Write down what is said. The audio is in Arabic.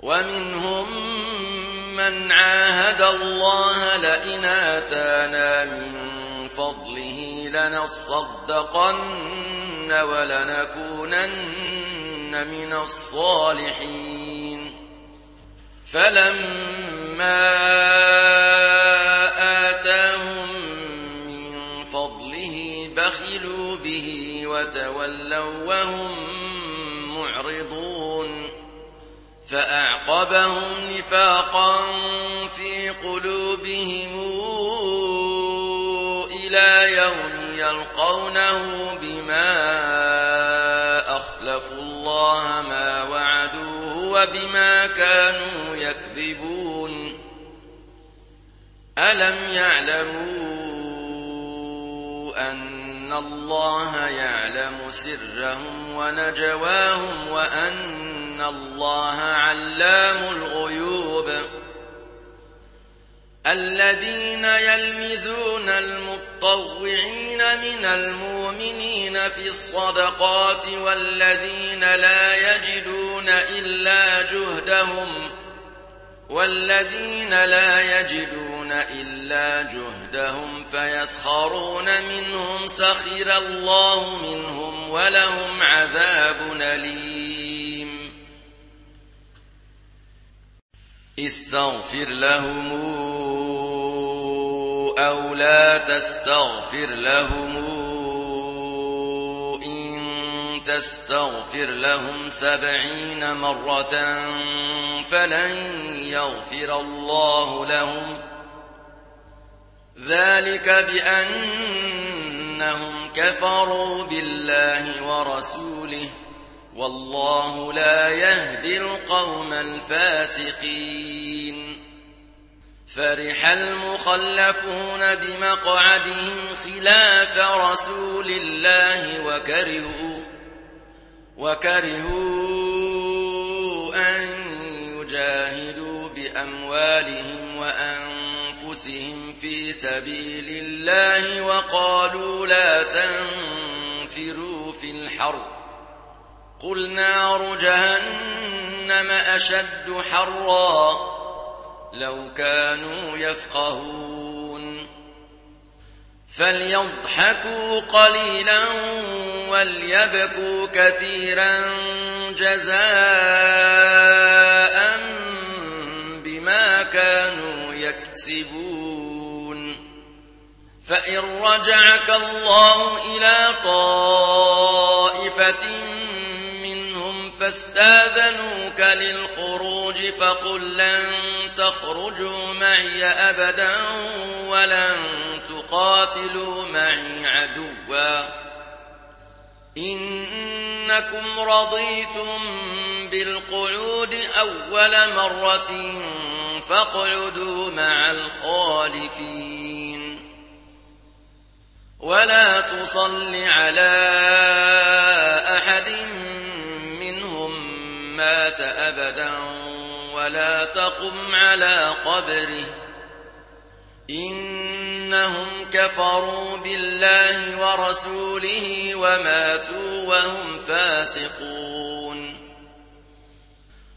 ومنهم من عاهد الله لئن آتانا من فضله لنصدقن ولنكونن من الصالحين فلما آتاهم من فضله بخلوا به وتولوا وهم معرضون فأعقبهم نفاقا في قلوبهم إلى يوم يلقونه بما أخلفوا الله ما وعدوه وبما كانوا يكذبون ألم يعلموا أن الله يعلم سرهم ونجواهم وأن الله علام الغيوب الذين يلمزون المطوعين من المؤمنين في الصدقات والذين لا يجدون إلا جهدهم فيسخرون منهم سخر الله منهم ولهم عذاب أليم استغفر لهم أو لا تستغفر لهم إن تستغفر لهم 70 مرة فلن يغفر الله لهم ذلك بأنهم كفروا بالله ورسوله والله لا يهدي القوم الفاسقين فرح المخلفون بمقعدهم خلاف رسول الله وكرهوا أن يجاهدوا بأموالهم وأنفسهم في سبيل الله وقالوا لا تنفروا في الحر قل نار جهنم أشد حرا لو كانوا يفقهون فليضحكوا قليلا وليبكوا كثيرا جزاء بما كانوا يكسبون فإن رجعك الله إلى طائفة فاستاذنوك للخروج فقل لن تخرجوا معي أبدا ولن تقاتلوا معي عدوا إنكم رضيتم بالقعود أول مرة فاقعدوا مع الخالفين ولا تصل على أحد مات أبدا ولا تقم على قبره إنهم كفروا بالله ورسوله وماتوا وهم فاسقون